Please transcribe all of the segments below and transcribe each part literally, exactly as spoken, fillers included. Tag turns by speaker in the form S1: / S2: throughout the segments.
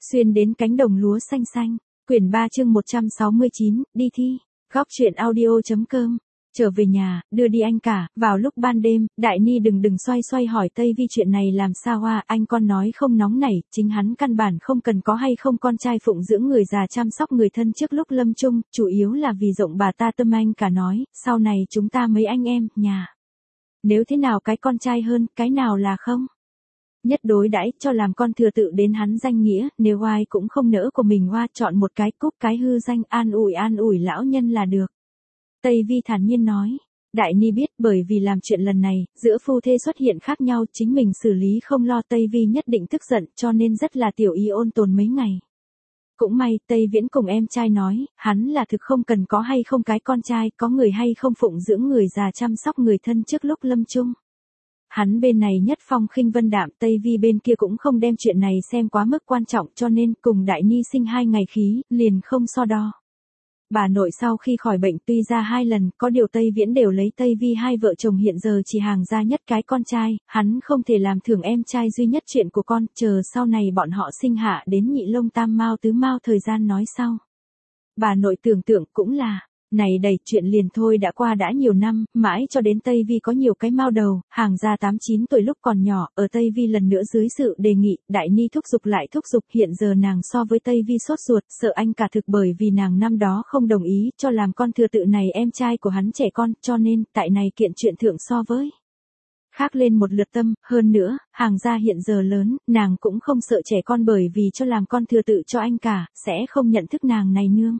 S1: Xuyên đến cánh đồng lúa xanh xanh, quyển ba chương một trăm sáu mươi chín, đi thi, góc truyện audio.com. Trở về nhà, đưa đi anh cả, vào lúc ban đêm, Đại Ni đừng đừng xoay xoay hỏi Tây Vi chuyện này làm sao à, anh con nói không nóng nảy, chính hắn căn bản không cần có hay không con trai phụng dưỡng người già chăm sóc người thân trước lúc lâm chung, chủ yếu là vì rộng bà ta tâm anh cả nói, sau này chúng ta mấy anh em, nhà. Nếu thế nào cái con trai hơn, cái nào là không? Nhất đối đãi cho làm con thừa tự đến hắn danh nghĩa, nếu ai cũng không nỡ của mình hoa chọn một cái cúp cái hư danh an ủi an ủi lão nhân là được. Tây Vi thản nhiên nói, Đại Ni biết bởi vì làm chuyện lần này, giữa phu thê xuất hiện khác nhau chính mình xử lý không lo Tây Vi nhất định tức giận cho nên rất là tiểu y ôn tồn mấy ngày. Cũng may Tây Viễn cùng em trai nói, hắn là thực không cần có hay không cái con trai, có người hay không phụng dưỡng người già chăm sóc người thân trước lúc lâm chung. Hắn bên này nhất phong khinh vân đạm, Tây Vi bên kia cũng không đem chuyện này xem quá mức quan trọng cho nên cùng Đại Ni sinh hai ngày khí, liền không so đo. Bà nội sau khi khỏi bệnh tuy ra hai lần, có điều Tây Viễn đều lấy Tây Vi hai vợ chồng hiện giờ chỉ hàng ra nhất cái con trai, hắn không thể làm thưởng em trai duy nhất chuyện của con, chờ sau này bọn họ sinh hạ đến nhị lông tam mao tứ mao thời gian nói sau. Bà nội tưởng tượng cũng là, này đầy chuyện liền thôi đã qua đã nhiều năm, mãi cho đến Tây Vi có nhiều cái mao đầu, hàng ra tám chín tuổi lúc còn nhỏ, ở Tây Vi lần nữa dưới sự đề nghị, Đại Ni thúc giục lại thúc giục, hiện giờ nàng so với Tây Vi sốt ruột, sợ anh cả thực bởi vì nàng năm đó không đồng ý cho làm con thừa tự này em trai của hắn trẻ con, cho nên, tại này kiện chuyện thượng so với. Khác lên một lượt tâm, hơn nữa, hàng gia hiện giờ lớn, nàng cũng không sợ trẻ con bởi vì cho làm con thừa tự cho anh cả, sẽ không nhận thức nàng này nương.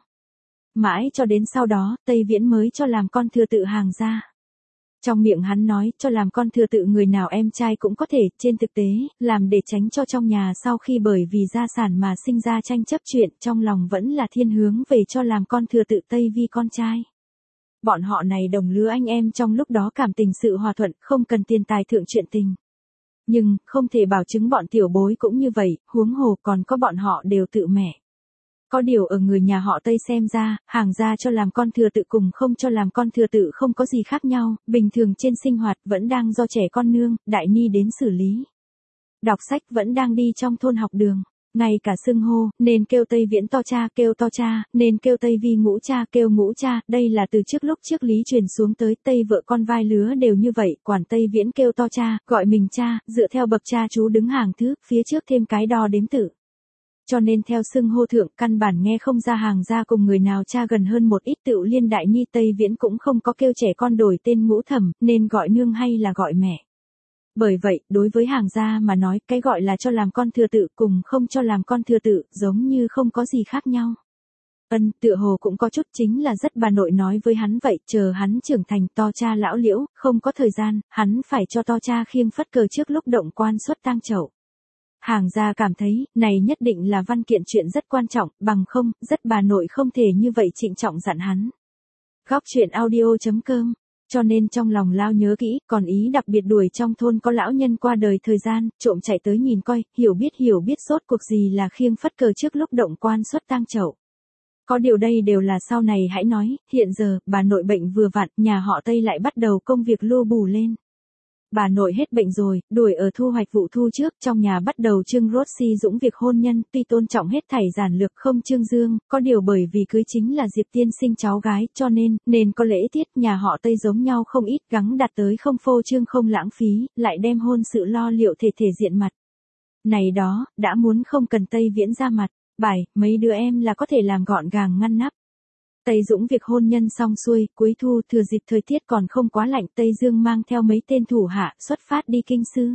S1: Mãi cho đến sau đó, Tây Viễn mới cho làm con thừa tự hàng gia. Trong miệng hắn nói, cho làm con thừa tự người nào em trai cũng có thể, trên thực tế, làm để tránh cho trong nhà sau khi bởi vì gia sản mà sinh ra tranh chấp chuyện, trong lòng vẫn là thiên hướng về cho làm con thừa tự Tây Vi con trai. Bọn họ này đồng lứa anh em trong lúc đó cảm tình sự hòa thuận, không cần tiền tài thượng chuyện tình. Nhưng, không thể bảo chứng bọn tiểu bối cũng như vậy, huống hồ còn có bọn họ đều tự mẹ. Có điều ở người nhà họ Tây xem ra, hàng gia cho làm con thừa tự cùng không cho làm con thừa tự không có gì khác nhau, bình thường trên sinh hoạt vẫn đang do trẻ con nương, Đại Ni đến xử lý. Đọc sách vẫn đang đi trong thôn học đường, ngay cả xưng hô, nên kêu Tây Viễn to cha, kêu to cha, nên kêu Tây Vi ngũ cha, kêu ngũ cha, đây là từ trước lúc trước lý truyền xuống tới Tây vợ con vai lứa đều như vậy, quản Tây Viễn kêu to cha, gọi mình cha, dựa theo bậc cha chú đứng hàng thứ, phía trước thêm cái đo đếm tử. Cho nên theo xưng hô thượng căn bản nghe không ra hàng gia cùng người nào cha gần hơn một ít tựu liên Đại Ni Tây Viễn cũng không có kêu trẻ con đổi tên ngũ thẩm, nên gọi nương hay là gọi mẹ. Bởi vậy, đối với hàng gia mà nói, cái gọi là cho làm con thừa tự cùng không cho làm con thừa tự, giống như không có gì khác nhau. Ân, tựa hồ cũng có chút chính là rất bà nội nói với hắn vậy, chờ hắn trưởng thành to cha lão liễu, không có thời gian, hắn phải cho to cha khiêng phất cờ trước lúc động quan xuất tang chậu. Hàng gia cảm thấy, này nhất định là văn kiện chuyện rất quan trọng, bằng không, rất bà nội không thể như vậy trịnh trọng dặn hắn. Góc truyện audio.com, cho nên trong lòng lao nhớ kỹ, còn ý đặc biệt đuổi trong thôn có lão nhân qua đời thời gian, trộm chạy tới nhìn coi, hiểu biết hiểu biết sốt cuộc gì là khiêng phất cờ trước lúc động quan xuất tang chậu. Có điều đây đều là sau này hãy nói, hiện giờ, bà nội bệnh vừa vặn, nhà họ Tây lại bắt đầu công việc lô bù lên. Bà nội hết bệnh rồi, đuổi ở thu hoạch vụ thu trước, trong nhà bắt đầu trưng rốt si dũng việc hôn nhân, tuy tôn trọng hết thảy giản lược không trương dương, có điều bởi vì cưới chính là Diệp tiên sinh cháu gái, cho nên, nên có lễ tiết, nhà họ Tây giống nhau không ít, gắng đặt tới không phô trương không lãng phí, lại đem hôn sự lo liệu thể thể diện mặt. Này đó, đã muốn không cần Tây Viễn ra mặt, bài, mấy đứa em là có thể làm gọn gàng ngăn nắp. Tây Dũng việc hôn nhân xong xuôi, cuối thu thừa dịp thời tiết còn không quá lạnh, Tây Dương mang theo mấy tên thủ hạ, xuất phát đi kinh sư.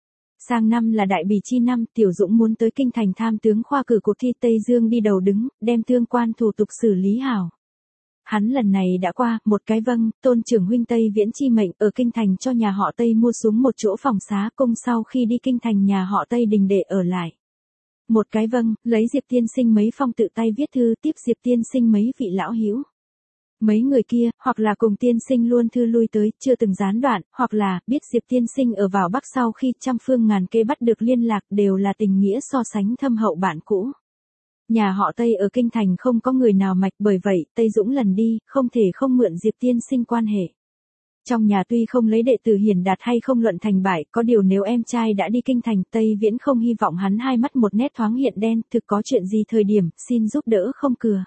S1: Sang năm là đại bỉ chi năm, Tiểu Dũng muốn tới kinh thành tham tướng khoa cử cuộc thi Tây Dương đi đầu đứng, đem tương quan thủ tục xử lý hảo. Hắn lần này đã qua, một cái vâng, tôn trưởng huynh Tây Viễn chi mệnh, ở kinh thành cho nhà họ Tây mua xuống một chỗ phòng xá cung sau khi đi kinh thành nhà họ Tây đình để ở lại. Một cái vâng, lấy Diệp tiên sinh mấy phong tự tay viết thư tiếp Diệp tiên sinh mấy vị lão hữu. Mấy người kia, hoặc là cùng tiên sinh luôn thư lui tới, chưa từng gián đoạn, hoặc là, biết Diệp tiên sinh ở vào Bắc sau khi trăm phương ngàn kế bắt được liên lạc đều là tình nghĩa so sánh thâm hậu bạn cũ. Nhà họ Tây ở kinh thành không có người nào mạch bởi vậy, Tây Dũng lần đi, không thể không mượn Diệp tiên sinh quan hệ. Trong nhà tuy không lấy đệ tử hiển đạt hay không luận thành bại, có điều nếu em trai đã đi kinh thành, Tây Viễn không hy vọng hắn hai mắt một nét thoáng hiện đen, thực có chuyện gì thời điểm, xin giúp đỡ không cừa.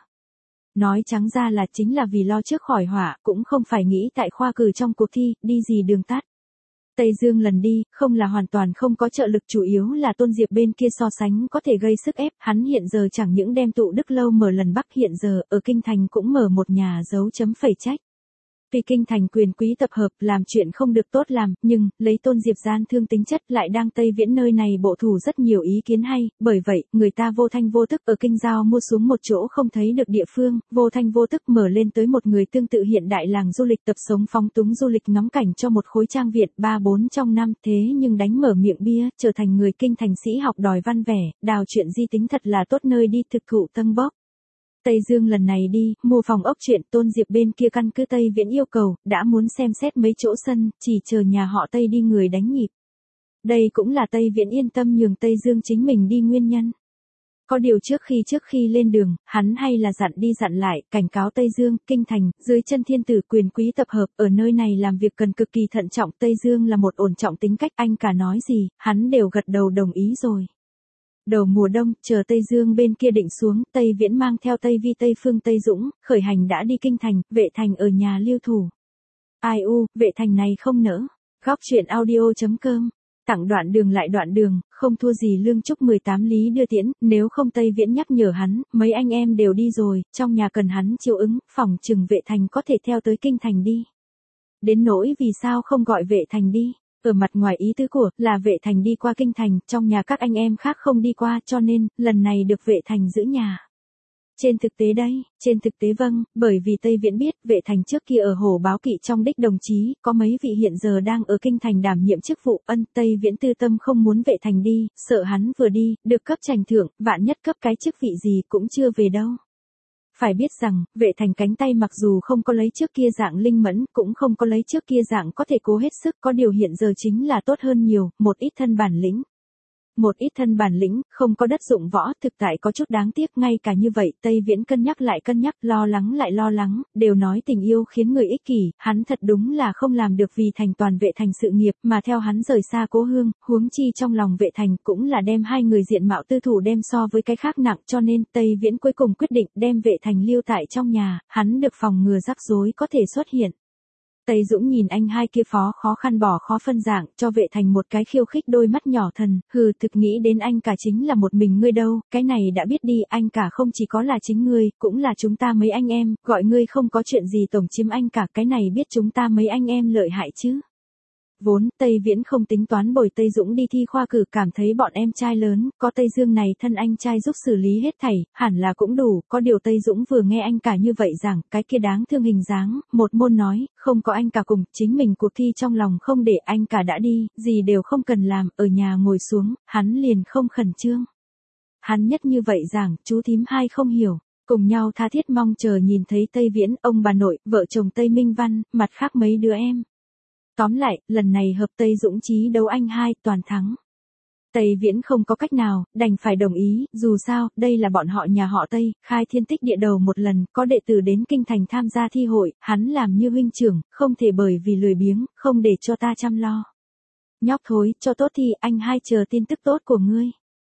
S1: Nói trắng ra là chính là vì lo trước khỏi họa, cũng không phải nghĩ tại khoa cử trong cuộc thi, đi gì đường tắt. Tây Dương lần đi, không là hoàn toàn không có trợ lực, chủ yếu là Tôn Diệp bên kia so sánh có thể gây sức ép, hắn hiện giờ chẳng những đem tụ Đức Lâu mở lần Bắc, hiện giờ ở kinh thành cũng mở một nhà dấu chấm phẩy trách. Vì kinh thành quyền quý tập hợp, làm chuyện không được tốt làm, nhưng, lấy Tôn Diệp gian thương tính chất lại đang Tây Viễn nơi này bộ thủ rất nhiều ý kiến hay, bởi vậy, người ta vô thanh vô tức ở kinh giao mua xuống một chỗ không thấy được địa phương, vô thanh vô tức mở lên tới một người tương tự hiện đại làng du lịch tập sống phóng túng du lịch ngắm cảnh cho một khối trang viện ba bốn trong năm, thế nhưng đánh mở miệng bia, trở thành người kinh thành sĩ học đòi văn vẻ, đào chuyện di tính thật là tốt nơi đi thực thụ tân bốc. Tây Dương lần này đi, mua phòng ốc chuyện Tôn Diệp bên kia căn cứ Tây Viễn yêu cầu, đã muốn xem xét mấy chỗ sân, chỉ chờ nhà họ Tây đi người đánh nhịp. Đây cũng là Tây Viễn yên tâm nhường Tây Dương chính mình đi nguyên nhân. Có điều trước khi trước khi lên đường, hắn hay là dặn đi dặn lại, cảnh cáo Tây Dương, kinh thành, dưới chân thiên tử quyền quý tập hợp, ở nơi này làm việc cần cực kỳ thận trọng. Tây Dương là một ổn trọng tính cách, anh cả nói gì, hắn đều gật đầu đồng ý rồi. Đầu mùa đông, chờ Tây Dương bên kia định xuống, Tây Viễn mang theo Tây Vi Tây Phương Tây Dũng, khởi hành đã đi kinh thành, Vệ Thành ở nhà lưu thủ. Ai u, Vệ Thành này không nỡ. Góc truyện audio chấm com. Tặng đoạn đường lại đoạn đường, không thua gì Lương Trúc mười tám lý đưa tiễn, nếu không Tây Viễn nhắc nhở hắn, mấy anh em đều đi rồi, trong nhà cần hắn chiếu ứng, phòng chừng Vệ Thành có thể theo tới kinh thành đi. Đến nỗi vì sao không gọi Vệ Thành đi? Ở mặt ngoài ý tứ của là Vệ Thành đi qua kinh thành, trong nhà các anh em khác không đi qua, cho nên, lần này được Vệ Thành giữ nhà. Trên thực tế đây, trên thực tế vâng, bởi vì Tây Viễn biết, Vệ Thành trước kia ở Hồ Báo Kỵ trong đích đồng chí, có mấy vị hiện giờ đang ở kinh thành đảm nhiệm chức vụ, ân, Tây Viễn tư tâm không muốn Vệ Thành đi, sợ hắn vừa đi, được cấp trành thưởng, vạn nhất cấp cái chức vị gì cũng chưa về đâu. Phải biết rằng, Vệ Thành cánh tay mặc dù không có lấy trước kia dạng linh mẫn, cũng không có lấy trước kia dạng có thể cố hết sức, có điều hiện giờ chính là tốt hơn nhiều, một ít thân bản lĩnh. Một ít thân bản lĩnh, không có đất dụng võ, thực tại có chút đáng tiếc, ngay cả như vậy, Tây Viễn cân nhắc lại cân nhắc, lo lắng lại lo lắng, đều nói tình yêu khiến người ích kỷ, hắn thật đúng là không làm được vì thành toàn Vệ Thành sự nghiệp, mà theo hắn rời xa cố hương, huống chi trong lòng Vệ Thành cũng là đem hai người diện mạo tư thủ đem so với cái khác nặng, cho nên Tây Viễn cuối cùng quyết định đem Vệ Thành lưu tại trong nhà, hắn được phòng ngừa rắc rối có thể xuất hiện. Tây Dũng nhìn anh hai kia phó khó khăn bỏ khó phân dạng, cho Vệ Thành một cái khiêu khích đôi mắt nhỏ thần, hừ, thực nghĩ đến anh cả chính là một mình ngươi đâu, cái này đã biết đi, anh cả không chỉ có là chính ngươi, cũng là chúng ta mấy anh em, gọi ngươi không có chuyện gì tổng chiếm anh cả, cái này biết chúng ta mấy anh em lợi hại chứ. Vốn, Tây Viễn không tính toán bồi Tây Dũng đi thi khoa cử, cảm thấy bọn em trai lớn, có Tây Dương này thân anh trai giúp xử lý hết thảy, hẳn là cũng đủ, có điều Tây Dũng vừa nghe anh cả như vậy rằng, cái kia đáng thương hình dáng, một môn nói, không có anh cả cùng, chính mình cuộc thi trong lòng không để anh cả đã đi, gì đều không cần làm, ở nhà ngồi xuống, hắn liền không khẩn trương. Hắn nhất như vậy rằng, chú thím hai không hiểu. Cùng nhau tha thiết mong chờ nhìn thấy Tây Viễn, ông bà nội, vợ chồng Tây Minh Văn, mặt khác mấy đứa em. Tóm lại, lần này hợp Tây Dũng chí đấu anh hai, toàn thắng. Tây Viễn không có cách nào, đành phải đồng ý, dù sao, đây là bọn họ nhà họ Tây, khai thiên tích địa đầu một lần, có đệ tử đến kinh thành tham gia thi hội, hắn làm như huynh trưởng, không thể bởi vì lười biếng, không để cho ta chăm lo. Nhóc thối, cho tốt thì anh hai chờ tin tức tốt của ngươi.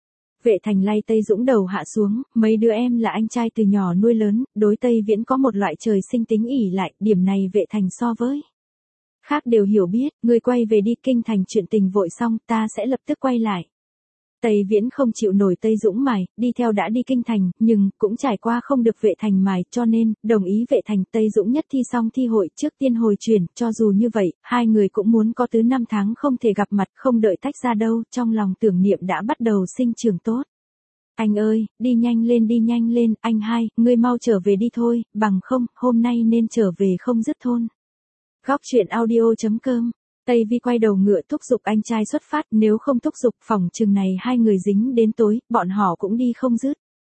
S1: Vệ Thành lay Tây Dũng đầu hạ xuống, mấy đứa em là anh trai từ nhỏ nuôi lớn, đối Tây Viễn có một loại trời sinh tính ỷ lại, điểm này Vệ Thành so với khác đều hiểu biết, ngươi quay về đi, kinh thành chuyện tình vội xong, ta sẽ lập tức quay lại. Tây Viễn không chịu nổi Tây Dũng mài, đi theo đã đi kinh thành, nhưng cũng trải qua không được Vệ Thành mài, cho nên, đồng ý Vệ Thành. Tây Dũng nhất thi xong thi hội trước tiên hồi truyền, cho dù như vậy, hai người cũng muốn có tứ năm tháng không thể gặp mặt, không đợi tách ra đâu, trong lòng tưởng niệm đã bắt đầu sinh trưởng tốt. Anh ơi, đi nhanh lên đi nhanh lên, anh hai, ngươi mau trở về đi thôi, bằng không, hôm nay nên trở về không dứt thôn. Góc truyện audio chấm com. Tây Vi quay đầu ngựa thúc giục anh trai xuất phát, nếu không thúc giục phòng chừng này hai người dính đến tối, bọn họ cũng đi không dứt.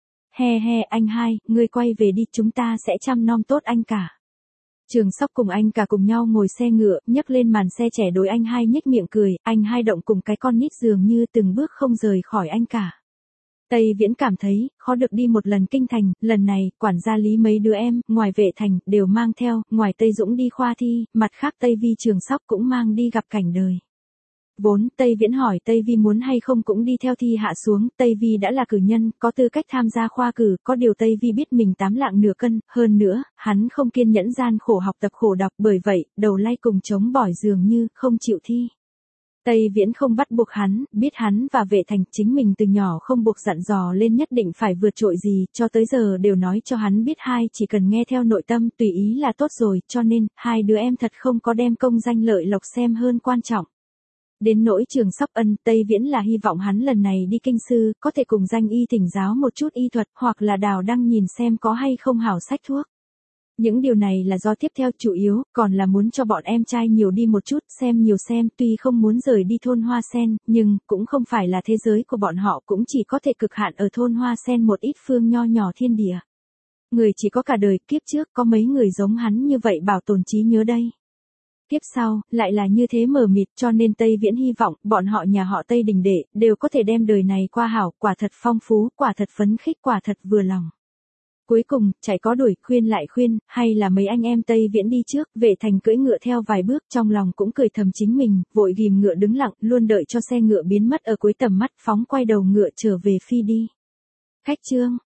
S1: He he, anh hai, ngươi quay về đi, chúng ta sẽ chăm nom tốt anh cả. Trường Sóc cùng anh cả cùng nhau ngồi xe ngựa, nhấc lên màn xe trẻ đối anh hai nhếch miệng cười, anh hai động cùng cái con nít dường như từng bước không rời khỏi anh cả. Tây Viễn cảm thấy, khó được đi một lần kinh thành, lần này, quản gia Lý mấy đứa em, ngoài Vệ Thành, đều mang theo, ngoài Tây Dũng đi khoa thi, mặt khác Tây Vi Trường Sóc cũng mang đi gặp cảnh đời. Vốn, Tây Viễn hỏi Tây Vi muốn hay không cũng đi theo thi hạ xuống, Tây Vi đã là cử nhân, có tư cách tham gia khoa cử, có điều Tây Vi biết mình tám lạng nửa cân, hơn nữa, hắn không kiên nhẫn gian khổ học tập khổ đọc, bởi vậy, đầu lay cùng chống bỏi dường như, không chịu thi. Tây Viễn không bắt buộc hắn, biết hắn và Vệ Thành chính mình từ nhỏ không buộc dặn dò lên nhất định phải vượt trội gì, cho tới giờ đều nói cho hắn biết hai chỉ cần nghe theo nội tâm tùy ý là tốt rồi, cho nên, hai đứa em thật không có đem công danh lợi lộc xem hơn quan trọng. Đến nỗi Trường Sóc Ân, Tây Viễn là hy vọng hắn lần này đi kinh sư, có thể cùng danh y thỉnh giáo một chút y thuật, hoặc là đào đăng nhìn xem có hay không hảo sách thuốc. Những điều này là do tiếp theo chủ yếu, còn là muốn cho bọn em trai nhiều đi một chút, xem nhiều xem, tuy không muốn rời đi thôn Hoa Sen, nhưng, cũng không phải là thế giới của bọn họ cũng chỉ có thể cực hạn ở thôn Hoa Sen một ít phương nho nhỏ thiên địa. Người chỉ có cả đời, kiếp trước có mấy người giống hắn như vậy bảo tồn trí nhớ đây. Tiếp sau, lại là như thế mờ mịt, cho nên Tây Viễn hy vọng, bọn họ nhà họ Tây Đình Đệ, đều có thể đem đời này qua hảo, quả thật phong phú, quả thật phấn khích, quả thật vừa lòng. Cuối cùng, chạy có đuổi, khuyên lại khuyên, hay là mấy anh em Tây Viễn đi trước, Vệ Thành cưỡi ngựa theo vài bước, trong lòng cũng cười thầm chính mình, vội ghim ngựa đứng lặng, luôn đợi cho xe ngựa biến mất ở cuối tầm mắt, phóng quay đầu ngựa trở về phi đi. Khách chương